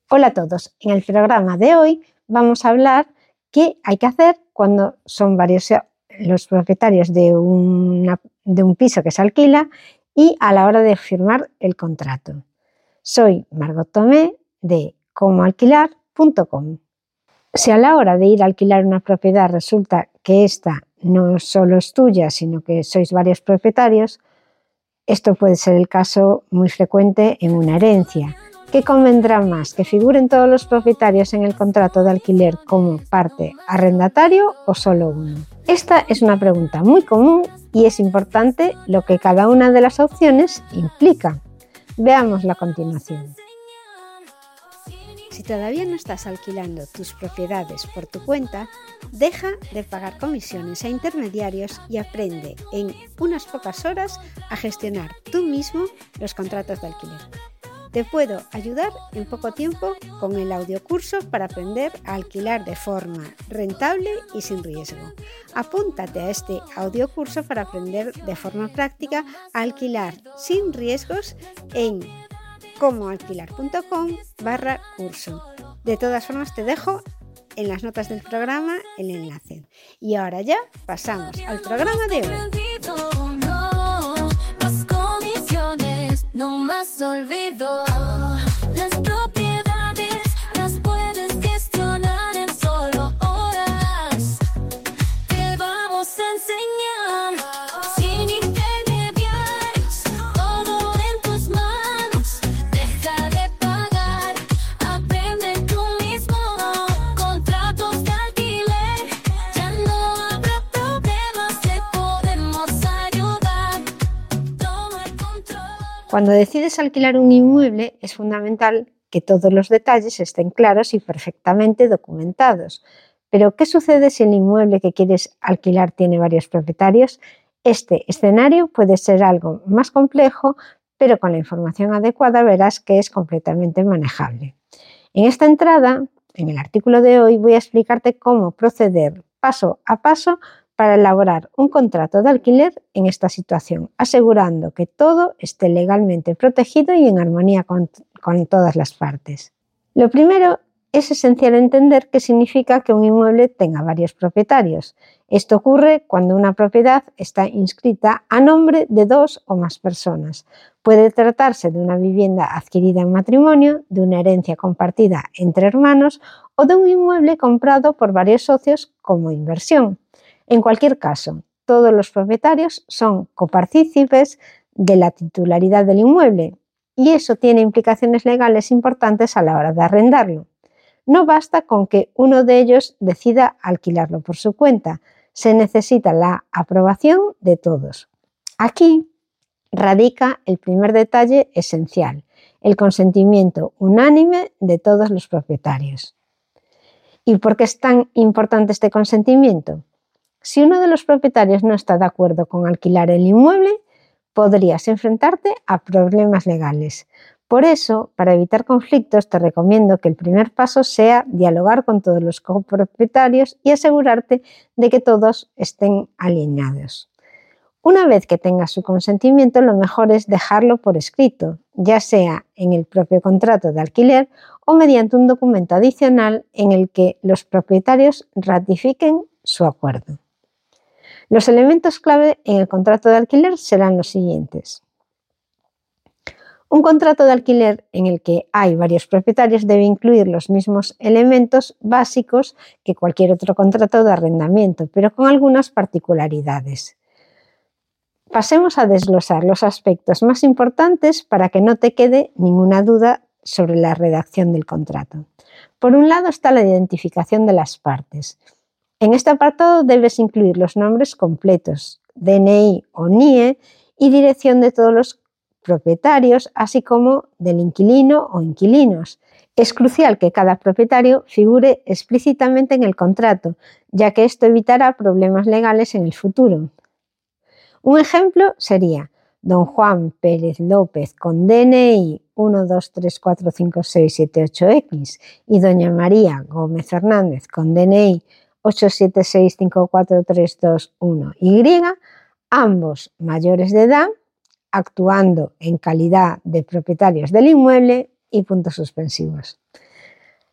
Hola a todos, en el programa de hoy vamos a hablar qué hay que hacer cuando son varios los propietarios de un piso que se alquila y a la hora de firmar el contrato. Soy Margot Tomé de comoalquilar.com. Si a la hora de ir a alquilar una propiedad resulta que esta no solo es tuya, sino que sois varios propietarios, esto puede ser el caso muy frecuente en una herencia. ¿Qué convendrá más? ¿Que figuren todos los propietarios en el contrato de alquiler como parte arrendatario o solo uno? Esta es una pregunta muy común y es importante lo que cada una de las opciones implica. Veámosla a continuación. Si todavía no estás alquilando tus propiedades por tu cuenta, deja de pagar comisiones a intermediarios y aprende en unas pocas horas a gestionar tú mismo los contratos de alquiler. Te puedo ayudar en poco tiempo con el audiocurso para aprender a alquilar de forma rentable y sin riesgo. Apúntate a este audiocurso para aprender de forma práctica a alquilar sin riesgos en comoalquilar.com/curso. De todas formas, te dejo en las notas del programa el enlace. Y ahora ya pasamos al programa de hoy. No más olvido. Las propiedades las puedes gestionar en solo horas. Te vamos a enseñar sin intermediarios, todo en tus manos. Deja de pagar, aprende tú mismo. Contratos de alquiler, ya no habrá problemas, te podemos ayudar. Toma el control. Cuando decides alquilar un inmueble, es fundamental que todos los detalles estén claros y perfectamente documentados. Pero, ¿qué sucede si el inmueble que quieres alquilar tiene varios propietarios? Este escenario puede ser algo más complejo, pero con la información adecuada verás que es completamente manejable. En esta entrada, en el artículo de hoy, voy a explicarte cómo proceder paso a paso para elaborar un contrato de alquiler en esta situación, asegurando que todo esté legalmente protegido y en armonía con todas las partes. Lo primero, es esencial entender qué significa que un inmueble tenga varios propietarios. Esto ocurre cuando una propiedad está inscrita a nombre de dos o más personas. Puede tratarse de una vivienda adquirida en matrimonio, de una herencia compartida entre hermanos o de un inmueble comprado por varios socios como inversión. En cualquier caso, todos los propietarios son copartícipes de la titularidad del inmueble y eso tiene implicaciones legales importantes a la hora de arrendarlo. No basta con que uno de ellos decida alquilarlo por su cuenta, se necesita la aprobación de todos. Aquí radica el primer detalle esencial, el consentimiento unánime de todos los propietarios. ¿Y por qué es tan importante este consentimiento? Si uno de los propietarios no está de acuerdo con alquilar el inmueble, podrías enfrentarte a problemas legales. Por eso, para evitar conflictos, te recomiendo que el primer paso sea dialogar con todos los copropietarios y asegurarte de que todos estén alineados. Una vez que tengas su consentimiento, lo mejor es dejarlo por escrito, ya sea en el propio contrato de alquiler o mediante un documento adicional en el que los propietarios ratifiquen su acuerdo. Los elementos clave en el contrato de alquiler serán los siguientes. Un contrato de alquiler en el que hay varios propietarios debe incluir los mismos elementos básicos que cualquier otro contrato de arrendamiento, pero con algunas particularidades. Pasemos a desglosar los aspectos más importantes para que no te quede ninguna duda sobre la redacción del contrato. Por un lado está la identificación de las partes. En este apartado debes incluir los nombres completos, DNI o NIE y dirección de todos los propietarios, así como del inquilino o inquilinos. Es crucial que cada propietario figure explícitamente en el contrato, ya que esto evitará problemas legales en el futuro. Un ejemplo sería don Juan Pérez López con DNI 123456778X y doña María Gómez Fernández con DNI 8765432Y, ambos mayores de edad, actuando en calidad de propietarios del inmueble y puntos suspensivos.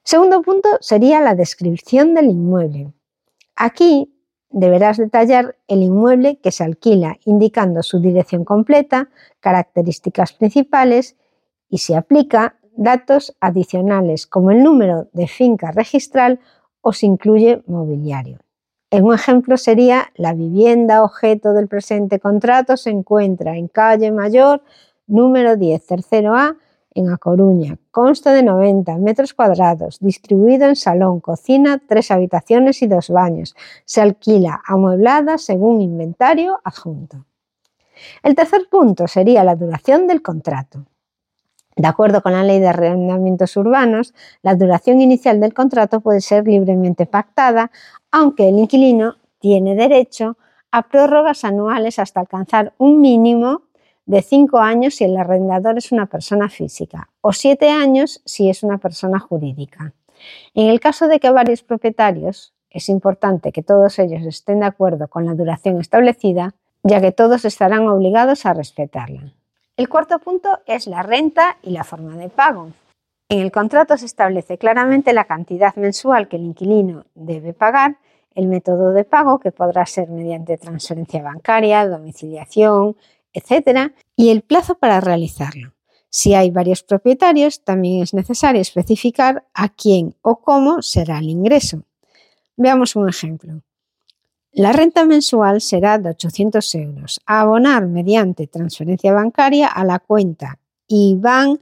Segundo punto sería la descripción del inmueble. Aquí deberás detallar el inmueble que se alquila, indicando su dirección completa, características principales y, si aplica, datos adicionales como el número de finca registral o si incluye mobiliario. Un ejemplo sería: la vivienda objeto del presente contrato se encuentra en calle Mayor, número 10, tercero A, en A Coruña. Consta de 90 metros cuadrados, distribuido en salón, cocina, 3 habitaciones y 2 baños. Se alquila amueblada según inventario adjunto. El tercer punto sería la duración del contrato. De acuerdo con la Ley de Arrendamientos Urbanos, la duración inicial del contrato puede ser libremente pactada, aunque el inquilino tiene derecho a prórrogas anuales hasta alcanzar un mínimo de 5 años si el arrendador es una persona física o 7 años si es una persona jurídica. En el caso de que varios propietarios, es importante que todos ellos estén de acuerdo con la duración establecida, ya que todos estarán obligados a respetarla. El cuarto punto es la renta y la forma de pago. En el contrato se establece claramente la cantidad mensual que el inquilino debe pagar, el método de pago, que podrá ser mediante transferencia bancaria, domiciliación, etc., y el plazo para realizarlo. Si hay varios propietarios, también es necesario especificar a quién o cómo será el ingreso. Veamos un ejemplo. La renta mensual será de 800 euros, a abonar mediante transferencia bancaria a la cuenta IBAN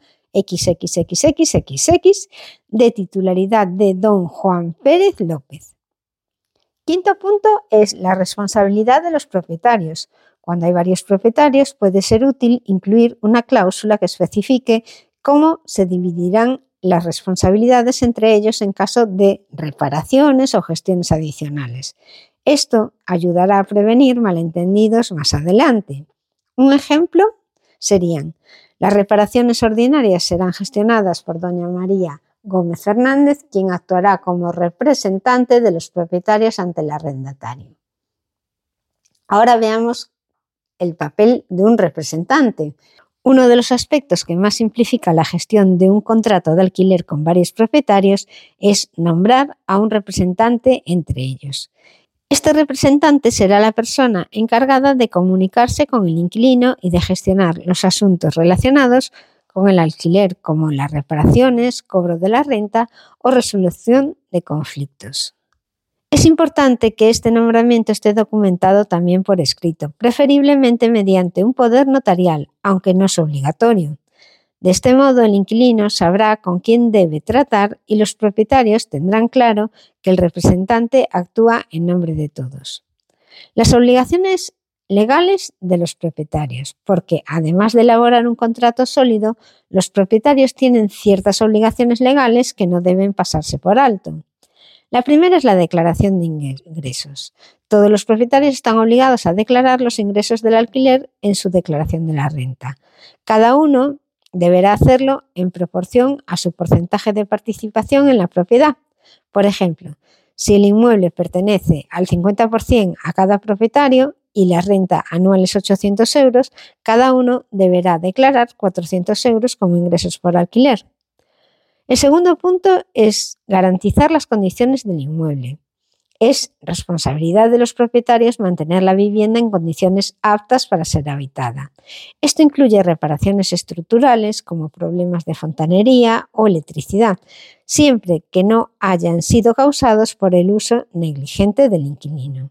XXXXX de titularidad de don Juan Pérez López. Quinto punto es la responsabilidad de los propietarios. Cuando hay varios propietarios, puede ser útil incluir una cláusula que especifique cómo se dividirán las responsabilidades entre ellos en caso de reparaciones o gestiones adicionales. Esto ayudará a prevenir malentendidos más adelante. Un ejemplo serían: las reparaciones ordinarias serán gestionadas por doña María Gómez Fernández, quien actuará como representante de los propietarios ante el arrendatario. Ahora veamos el papel de un representante. Uno de los aspectos que más simplifica la gestión de un contrato de alquiler con varios propietarios es nombrar a un representante entre ellos. Este representante será la persona encargada de comunicarse con el inquilino y de gestionar los asuntos relacionados con el alquiler, como las reparaciones, cobro de la renta o resolución de conflictos. Es importante que este nombramiento esté documentado también por escrito, preferiblemente mediante un poder notarial, aunque no es obligatorio. De este modo, el inquilino sabrá con quién debe tratar y los propietarios tendrán claro que el representante actúa en nombre de todos. Las obligaciones legales de los propietarios, porque además de elaborar un contrato sólido, los propietarios tienen ciertas obligaciones legales que no deben pasarse por alto. La primera es la declaración de ingresos. Todos los propietarios están obligados a declarar los ingresos del alquiler en su declaración de la renta. Cada uno deberá hacerlo en proporción a su porcentaje de participación en la propiedad. Por ejemplo, si el inmueble pertenece al 50% a cada propietario y la renta anual es 800 euros, cada uno deberá declarar 400 euros como ingresos por alquiler. El segundo punto es garantizar las condiciones del inmueble. Es responsabilidad de los propietarios mantener la vivienda en condiciones aptas para ser habitada. Esto incluye reparaciones estructurales como problemas de fontanería o electricidad, siempre que no hayan sido causados por el uso negligente del inquilino.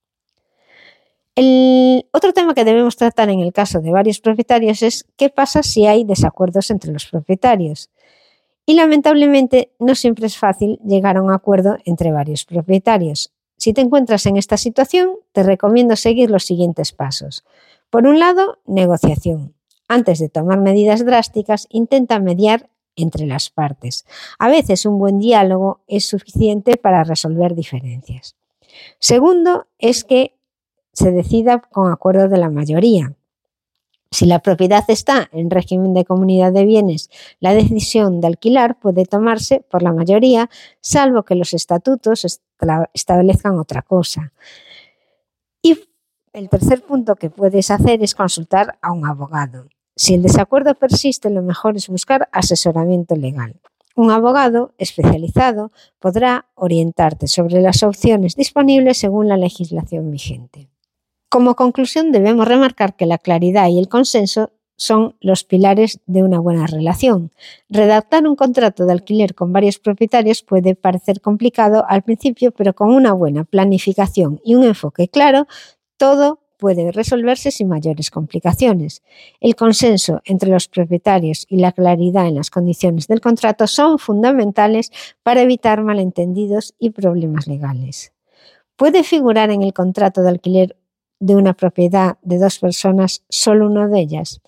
El otro tema que debemos tratar en el caso de varios propietarios es qué pasa si hay desacuerdos entre los propietarios. Y lamentablemente no siempre es fácil llegar a un acuerdo entre varios propietarios. Si te encuentras en esta situación, te recomiendo seguir los siguientes pasos. Por un lado, negociación. Antes de tomar medidas drásticas, intenta mediar entre las partes. A veces un buen diálogo es suficiente para resolver diferencias. Segundo, es que se decida con acuerdo de la mayoría. Si la propiedad está en régimen de comunidad de bienes, la decisión de alquilar puede tomarse por la mayoría, salvo que los estatutos establezcan otra cosa. Y el tercer punto que puedes hacer es consultar a un abogado. Si el desacuerdo persiste, lo mejor es buscar asesoramiento legal. Un abogado especializado podrá orientarte sobre las opciones disponibles según la legislación vigente. Como conclusión, debemos remarcar que la claridad y el consenso son los pilares de una buena relación. Redactar un contrato de alquiler con varios propietarios puede parecer complicado al principio, pero con una buena planificación y un enfoque claro, todo puede resolverse sin mayores complicaciones. El consenso entre los propietarios y la claridad en las condiciones del contrato son fundamentales para evitar malentendidos y problemas legales. ¿Puede figurar en el contrato de alquiler de una propiedad de 2 personas solo una de ellas?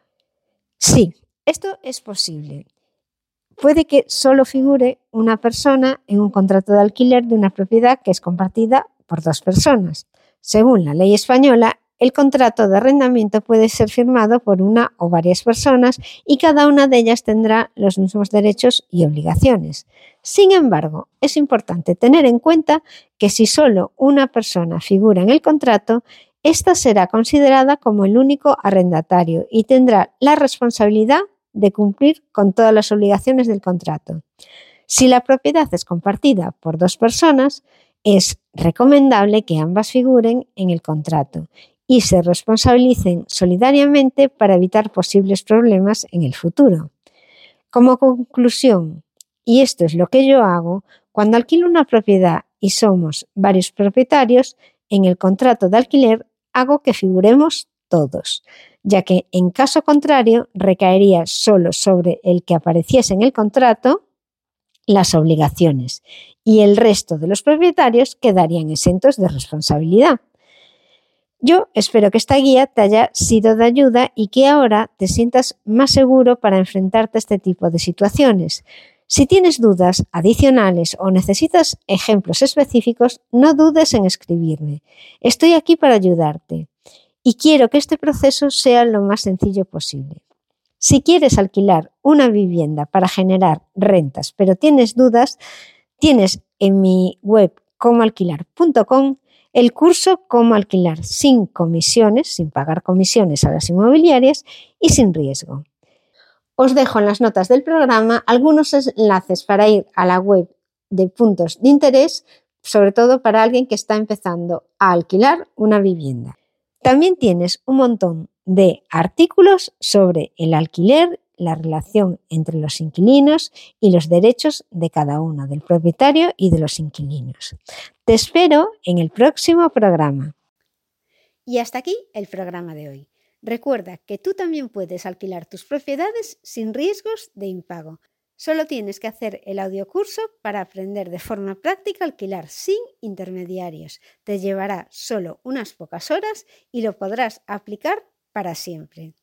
Sí, esto es posible. Puede que solo figure una persona en un contrato de alquiler de una propiedad que es compartida por 2 personas. Según la ley española, el contrato de arrendamiento puede ser firmado por una o varias personas y cada una de ellas tendrá los mismos derechos y obligaciones. Sin embargo, es importante tener en cuenta que si solo una persona figura en el contrato, ésta será considerada como el único arrendatario y tendrá la responsabilidad de cumplir con todas las obligaciones del contrato. Si la propiedad es compartida por 2 personas, es recomendable que ambas figuren en el contrato y se responsabilicen solidariamente para evitar posibles problemas en el futuro. Como conclusión, y esto es lo que yo hago, cuando alquilo una propiedad y somos varios propietarios, en el contrato de alquiler hago que figuremos todos, ya que en caso contrario recaería solo sobre el que apareciese en el contrato las obligaciones y el resto de los propietarios quedarían exentos de responsabilidad. Yo espero que esta guía te haya sido de ayuda y que ahora te sientas más seguro para enfrentarte a este tipo de situaciones. Si tienes dudas adicionales o necesitas ejemplos específicos, no dudes en escribirme. Estoy aquí para ayudarte y quiero que este proceso sea lo más sencillo posible. Si quieres alquilar una vivienda para generar rentas, pero tienes dudas, tienes en mi web comoalquilar.com el curso Cómo alquilar sin comisiones, sin pagar comisiones a las inmobiliarias y sin riesgo. Os dejo en las notas del programa algunos enlaces para ir a la web de puntos de interés, sobre todo para alguien que está empezando a alquilar una vivienda. También tienes un montón de artículos sobre el alquiler, la relación entre los inquilinos y los derechos de cada uno, del propietario y de los inquilinos. Te espero en el próximo programa. Y hasta aquí el programa de hoy. Recuerda que tú también puedes alquilar tus propiedades sin riesgos de impago. Solo tienes que hacer el audiocurso para aprender de forma práctica a alquilar sin intermediarios. Te llevará solo unas pocas horas y lo podrás aplicar para siempre.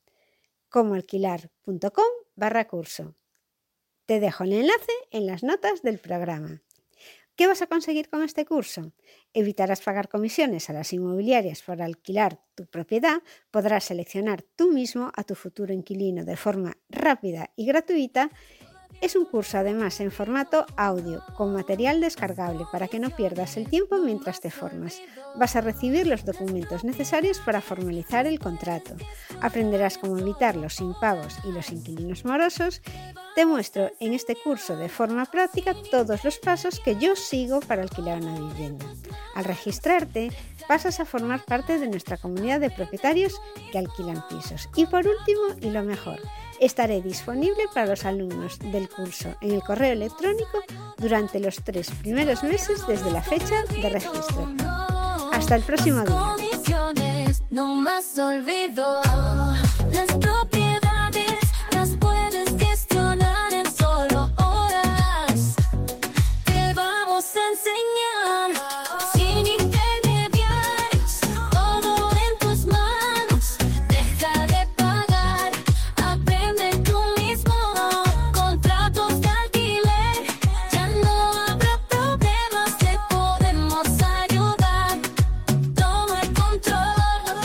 comoalquilar.com/curso. Te dejo el enlace en las notas del programa. ¿Qué vas a conseguir con este curso? Evitarás pagar comisiones a las inmobiliarias por alquilar tu propiedad, podrás seleccionar tú mismo a tu futuro inquilino de forma rápida y gratuita. Es un curso además en formato audio con material descargable para que no pierdas el tiempo mientras te formas. Vas a recibir los documentos necesarios para formalizar el contrato. Aprenderás cómo evitar los impagos y los inquilinos morosos. Te muestro en este curso de forma práctica todos los pasos que yo sigo para alquilar una vivienda. Al registrarte, pasas a formar parte de nuestra comunidad de propietarios que alquilan pisos. Y por último, y lo mejor, estaré disponible para los alumnos del curso en el correo electrónico durante los 3 primeros meses desde la fecha de registro. Hasta el próximo día.